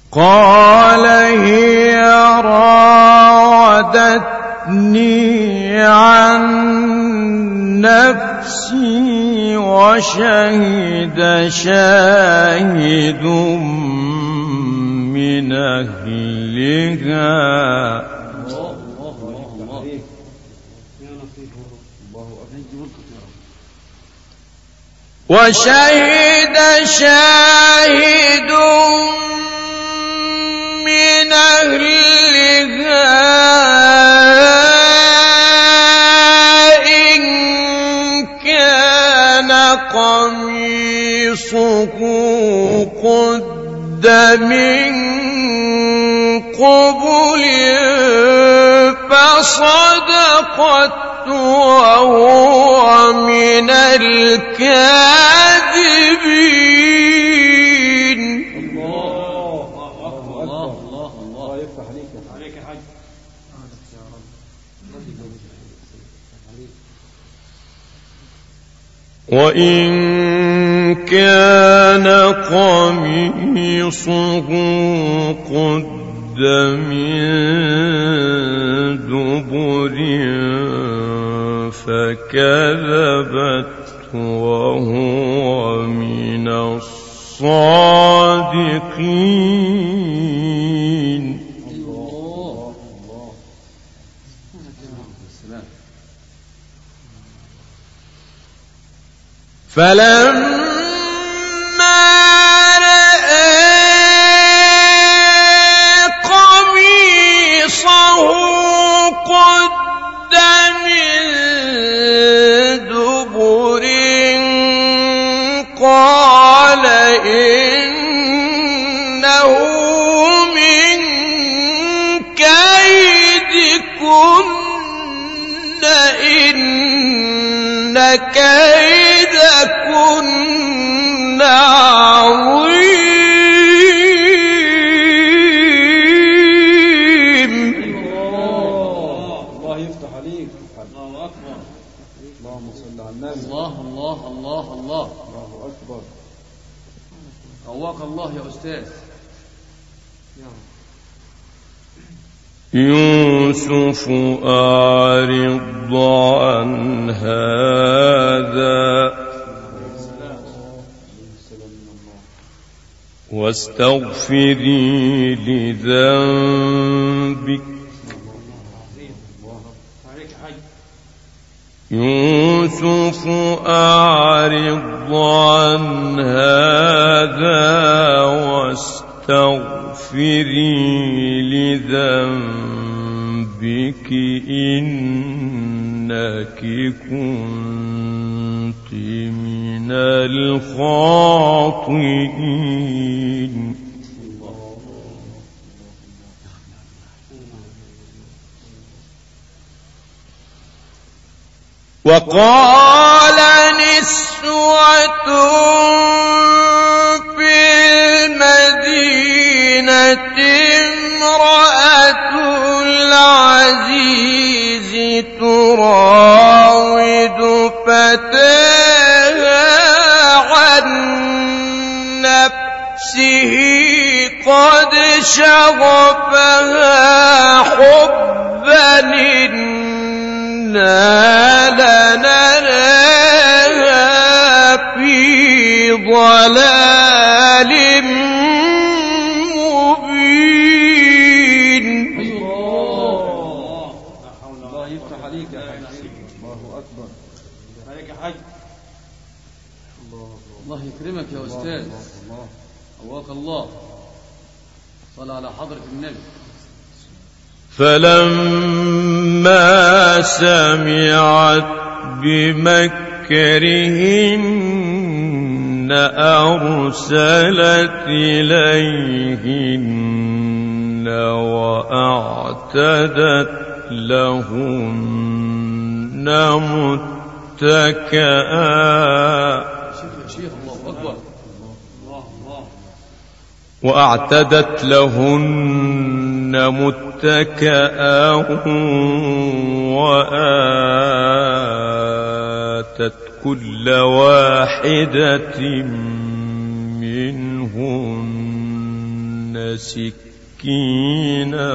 قال هي راودتني عن نفسي وشهد شاهد من أهلها وشهد شاهد من أهلها إن كان قميصه قد من قبل فصدقت وهو من الكاذبين. الله يفتح عليك يا حاج. وإن كان قميصه قد من دبر فكذبت وهو من الصادقين. فلما رأى قميصه قد من دبر قال إنه من كيدكن إن كيدكن عظيم. الله يفتح عليك. الله أكبر. اللهم صل على النبي. الله أكبر. قواك الله يا أستاذ. يوسف أعرض عن هذا واستغفري لذنبك. يوسف أعرض عن هذا واستغفري لذنبك إنك كنت من الخاطئين. وقال نسوة في المدينة امرأة العزيز تراود فتاها عن نفسه قد شغفها حبا إنا لنراها في ضلال مبين. الله يفتح عليك يا حاج. الله أكبر. عليك يا حاج. الله يكرمك يا أستاذ. قواك الله. صل على حضرة النبي. فلما سمعت بمكرهن أرسلت إليهن وأعتدت لهن متكئا وأعتدت لهن متكئا وآتت كل واحدة منهن سكينا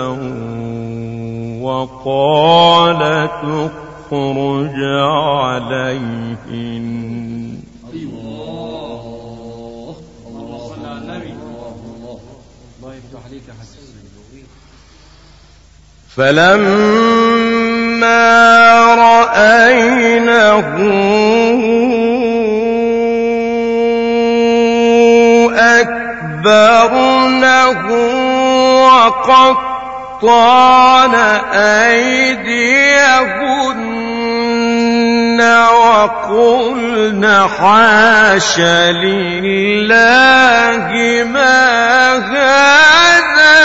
وقالت اخرج عليهن. الله صل على النبي. الله يفتح عليك يا حسن. فلما رأينه أكبرنه وقطعن أيديهن وقلن حاش لله ما هذا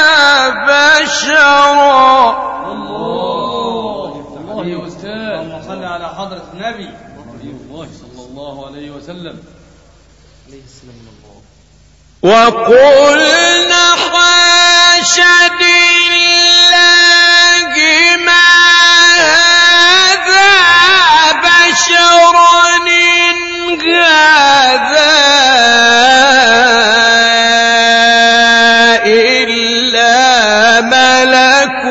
بشرا. الله يا أستاذ. اللهم صل على حضرة النبي الله صلى الله عليه وسلم. وقلنا حاش لله ما هذا بشرا إن هذا إلا ملك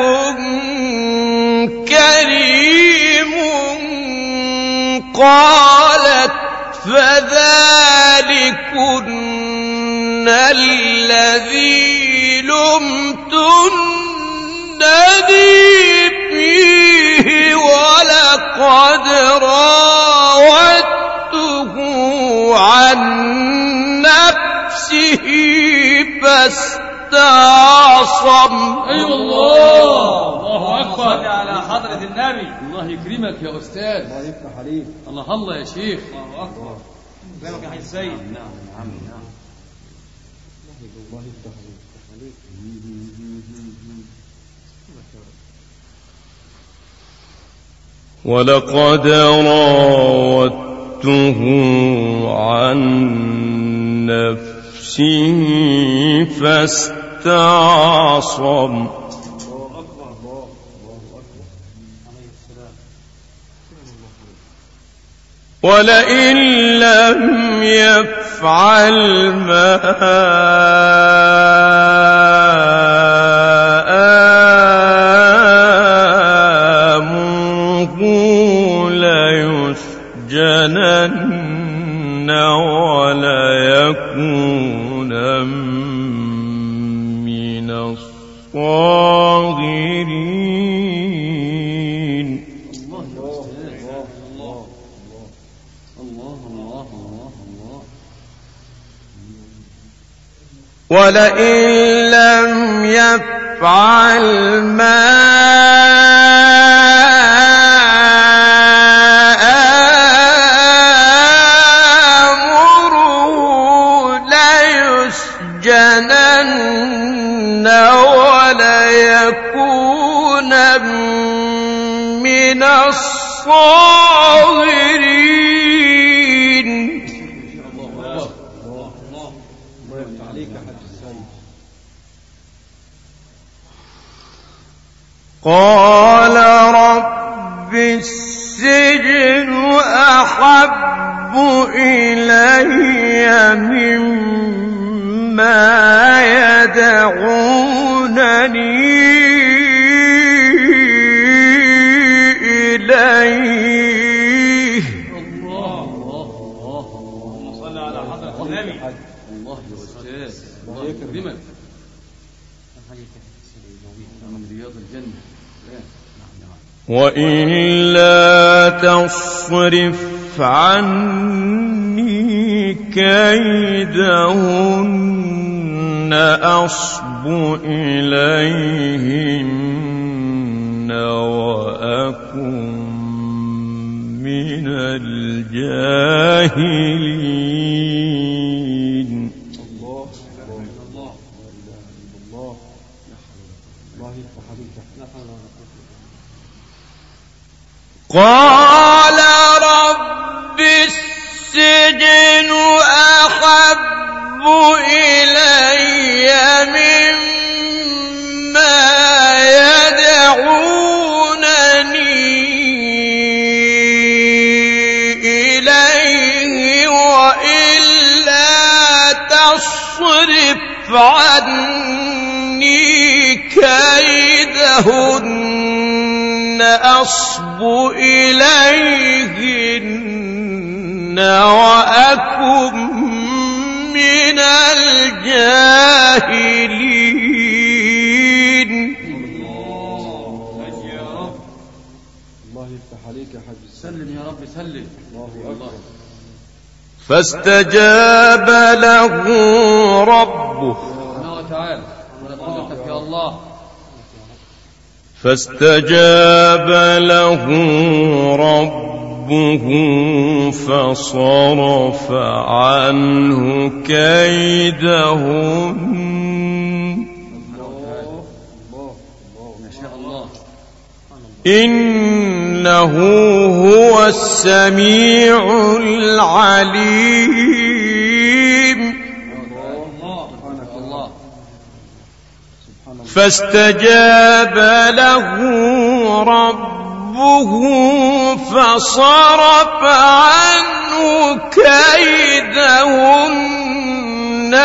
كريم. قالت فذلكن الذي لمتنني فيه ولقد راودته عن نفسه فاستعصم. أي الله أكبر. صل على حضرة النبي. الله يكرمك يا أستاذ. الله يفتح عليك. الله يا شيخ. الله أكبر. كلامك يا حي السيد. نعم. الله يفتح عليك. ولقد راودته عن نفسه فاستعصم. ولئن لم يفعل ما آمره ليسجنن وليكون من الصاغرين. ولئن لم يفعل ما آمره ليسجنن وليكون من الصاغرين. قال رب السجن أحب إلي مما يدعونني إليه. اللهم صل على حضرة النبي. الله يا أستاذ. الله يكرمك. رياض الجنة. وإلا تصرف عني كيدهن أصب إليهن وأكن من الجاهلين. قال رب السجن أحب إلي مما يدعونني إليه وإلا تصرف عني كيدهن أصب إليهن وأكن من الجاهلين. الله يفتح عليك يا حاج. سلم يا رب سلم. الله أكبر. فاستجاب له ربه تعالى قدرتك يا الله. فاستجاب له ربه فصرف عنه كيدهن إنه هو السميع العليم. فاستجاب له ربه فصرف عنه كيدهن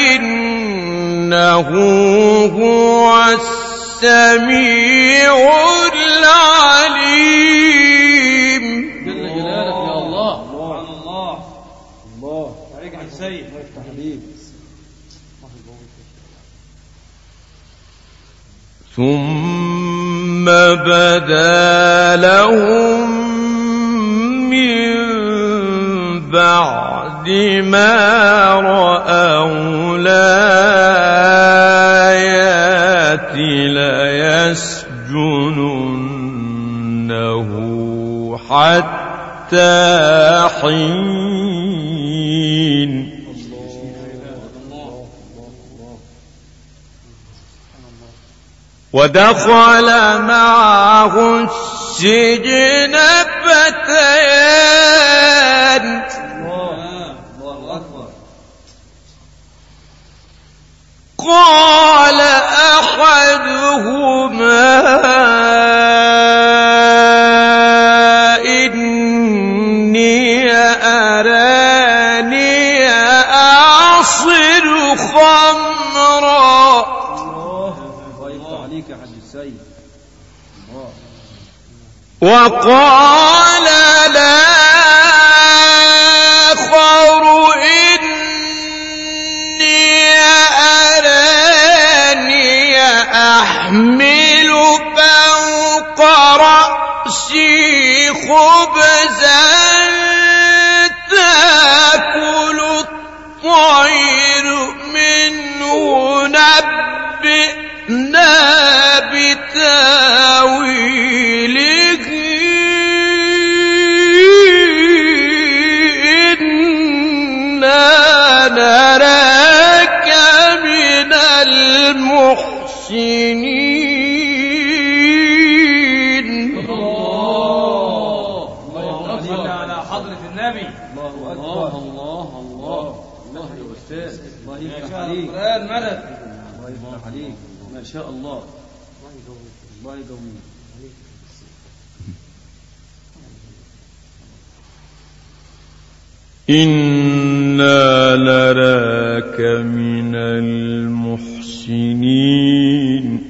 إنه هو السميع العليم. جل جلالك يا الله. سبحان الله. الله عليك يا سيد. ثم بدا لهم من بعد ما رأوا الآيات ليسجننه حتى حين. ودخل معه السجن فتيان قال أحدهما إني أراني أعصر خمرا وقال الآخر إني أراني أحمل فوق رأسي خبزا تأكل الطير منه نبئنا بتاويله إنا نراك من المحسنين. الله صل على حضرة النبي. الله أكبر. الله الله الله يا أستاذ. الله يفتح عليك. القرآن مدد. الله يفتح عليك. ما شاء الله. الله يقويك. إنا نراك من المحسنين.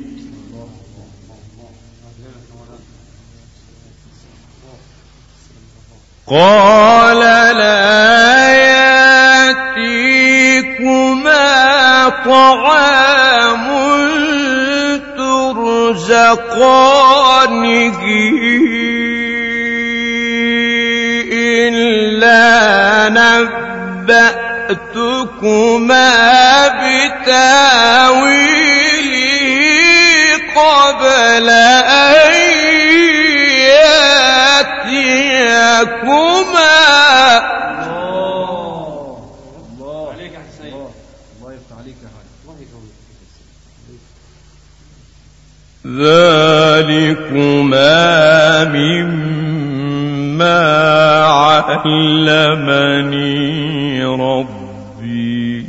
قال لا يأتيكما طعام ترزقانه إلا نبأتكما بتاويله قبل أن يأتيكما. الله عليك يا حسين. الله يفتح عليك يا حاج. ذلكما مما علمني ربي.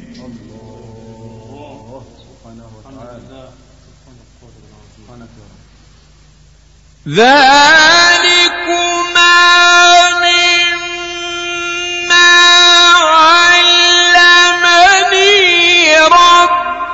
الله سبحانه وتعالى. ذلكما مما علمني ربي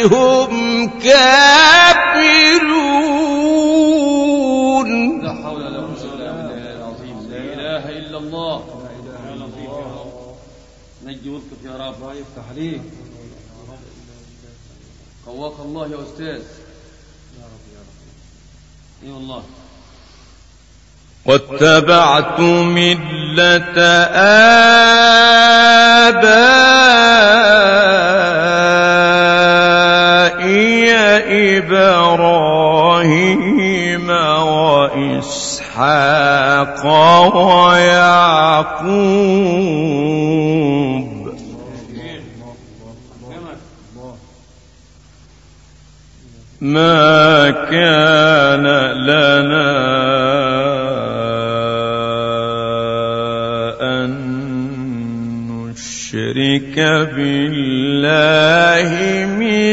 هم كافرون. لا حول ولا قوة إلا بالله العظيم. لا إله إلا الله. نجي وفقك يا رب. الله يفتح عليك. قواك الله يا أستاذ. يا رب يا رب. إي والله. واتبعت ملة آبائي إبراهيم وإسحاق ويعقوب ما كان لنا أن نشرك بالله من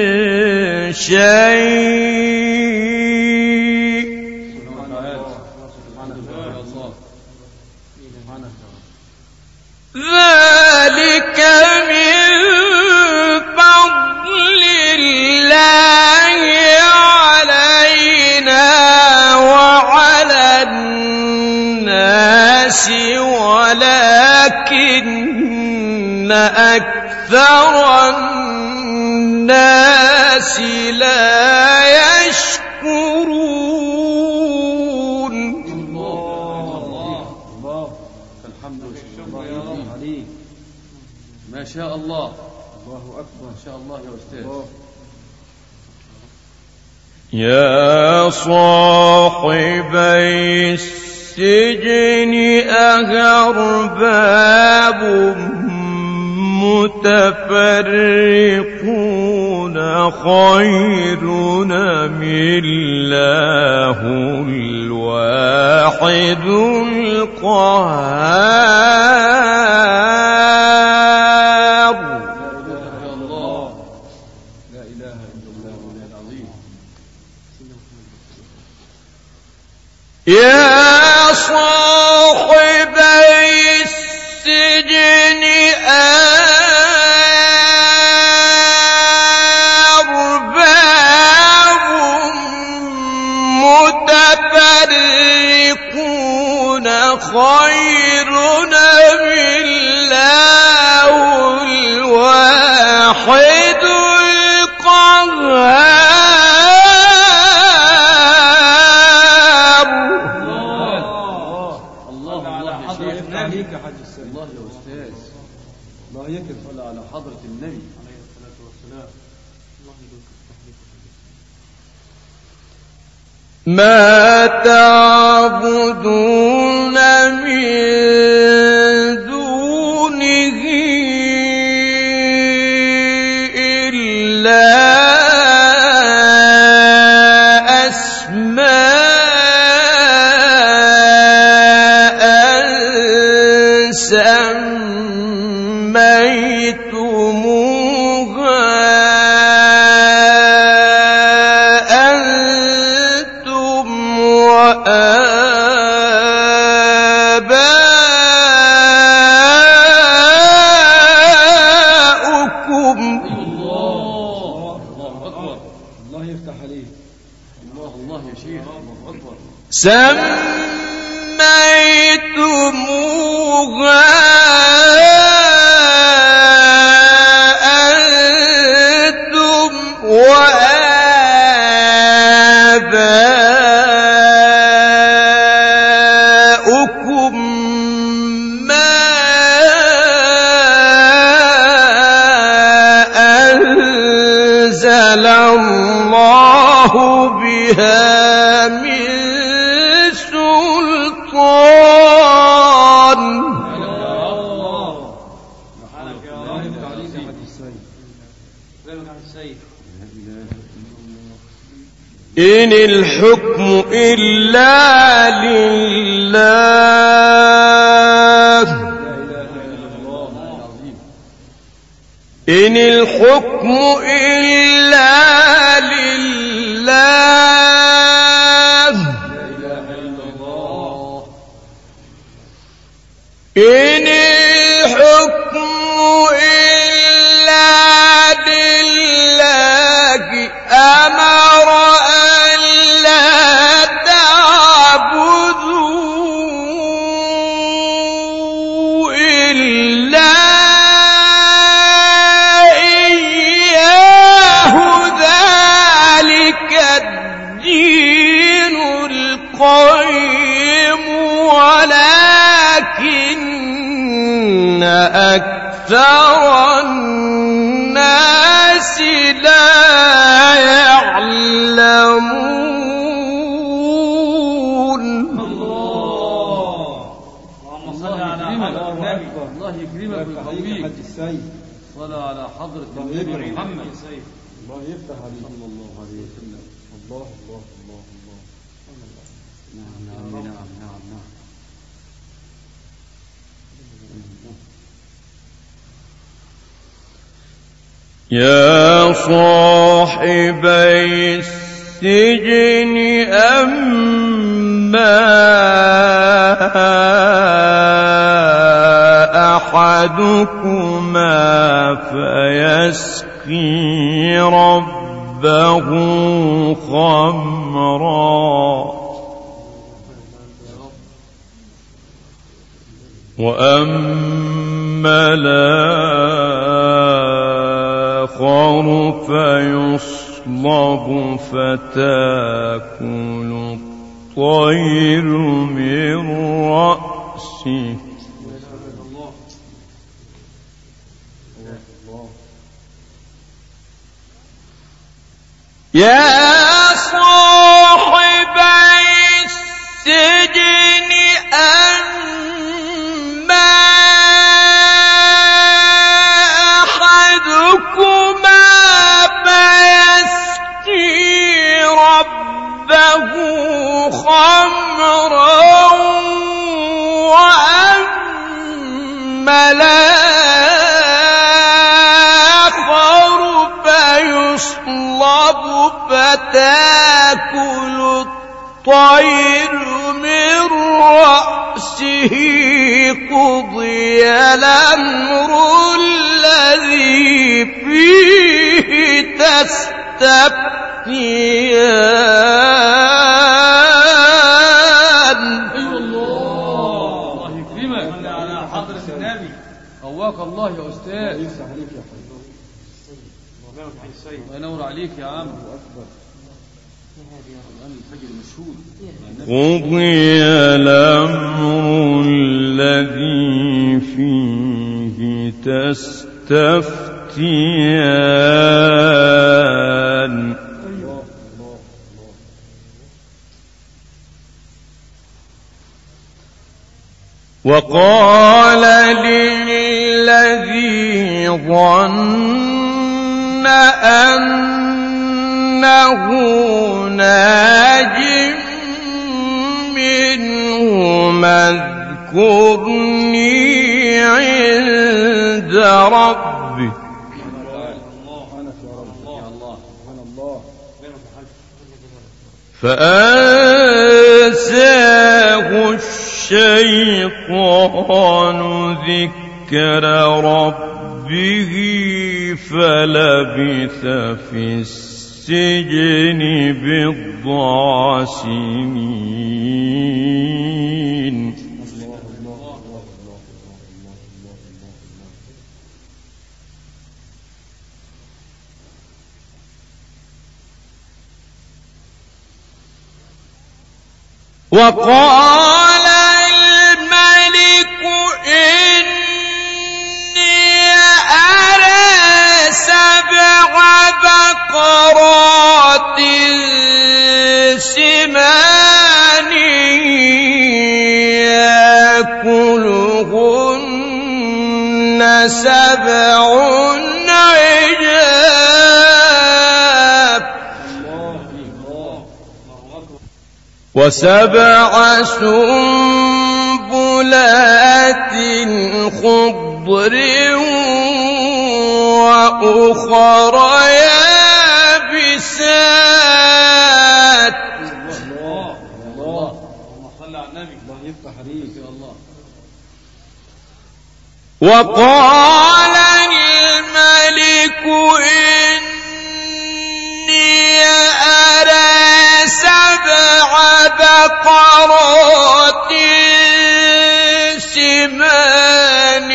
شيء ذلك من فضل الله علينا وعلى الناس ولكن أكثر الناس لا يشكرون. الله الحمد لله عليك. ما شاء الله. الله أكبر. ما شاء الله يا أستاذ. يا صاحبي السجن أأرباب متفرقون خير أم الله الواحد القهار. لا إله إلا الله العظيم. يا صاحبي السجن أرباب متفرقون خير أم الله الواحد القهار. الله يا أستاذ. الله يكرم على حضرة النبي عليه الصلاة والسلام. ما تعبدون من دونه إلا أسماء سميتموها أنتم وآباؤكم. الله أكبر. الله يفتح عليك. الله يا شيخ. الله أكبر. سميتموها أنتم وآباؤكم ما أنزل الله بها من سلطان. إن الحكم إلا لله. إن الحكم إلا لله. إن الحكم إلا لله أمر ألا تعبدوا إلا إياه ذلك الدين القيم ولكن أكثر الناس لا يعلمون. اللهم صل على حضرة النبي. الله يكرمك ويقويك. صل على حضرة النبي محمد. الله يفتح عليك صلى الله عليه وسلم. الله الله الله الله. نعم نعم نعم نعم نعم. يا صاحبي السجن أما أحدكما فيسقي ربه خمرا وأما الآخر فيصلب فتاكل الطير من رأسه يا صاحبي السجن أما أحدكما فيسقي ربه خمرا وأما الآخر فيصلب فتاكل الطير من رأسه قضي الأمر الذي فيه تستفتيان. أيوة الله يكرمك على حضرة النبي. قواك الله يا أستاذ. يفتح عليك يا حبيبي. الله ينور عليك يا عم. قضي الأمر الذي فيه تستفتيان. وقال للذي ظن أنه ناج منهما اذكرني عند ربك فأنساه الشيطان ذكر ربه فلبث في السجن بضع سنين. وقال الملك إني أرى 7 بقرات سمان يأكلهن 7 عجاف و7 سنبلات خضر وأخر يابسات. وقال الملك إني أرى 7 بقرات سمان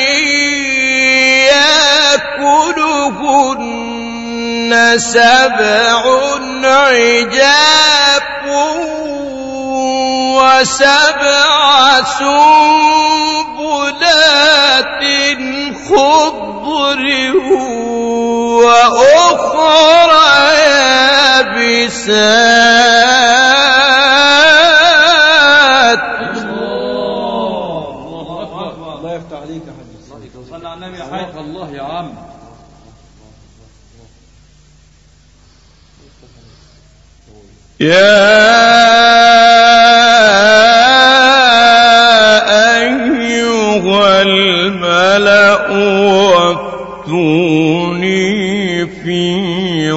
يأكلهن 7 عجاف و7 سنبلات خضر وأخرى يابسات. الله يفتح عليك يا حاج. صلى على النبي يا حاج. الله يا عم. يا أيها الملأ وافتوني في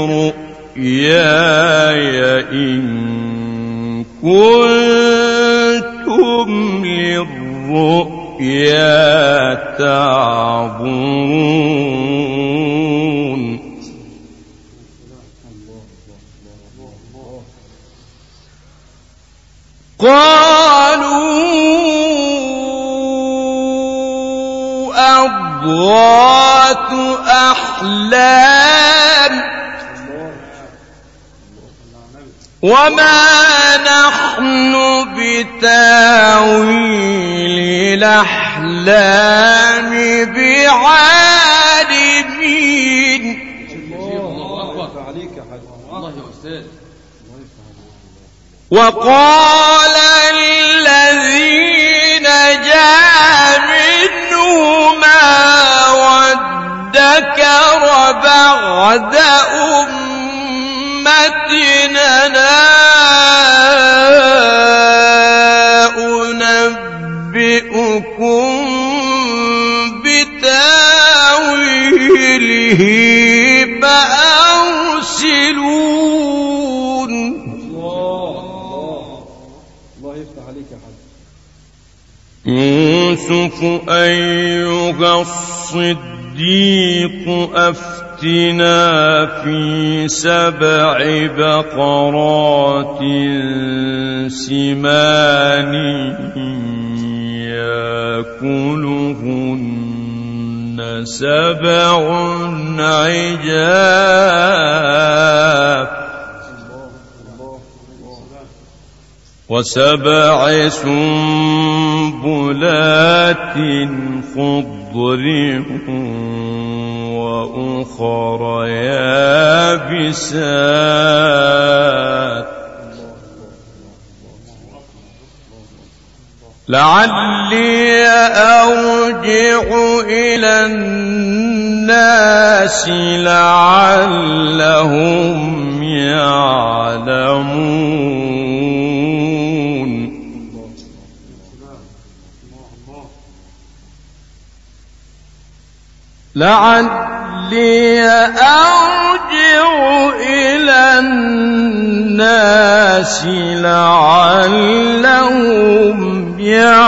رؤياي إن كنتم للرؤيا تعبرون. قالوا أضغاث أحلام وما نحن بتاويل الأحلام بعالمين. الله يا أستاذ. وقال الذي نجا منهما وادكر بعد أمتنا أنبئكم بتاويله فأرسلون. الله يفتح عليك يا حاج. يوسف أيها الصديق أفتنا في 7 بقرات سمان يأكلهن 7 عجاف و7 سنبلات خضر وأخر يابسات لعلي أرجع إلى الناس لعلهم يعلمون. لعلي أرجع إلى الناس لعلهم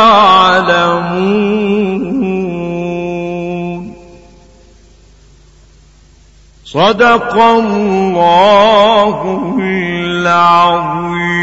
يعلمون. صدق الله العظيم.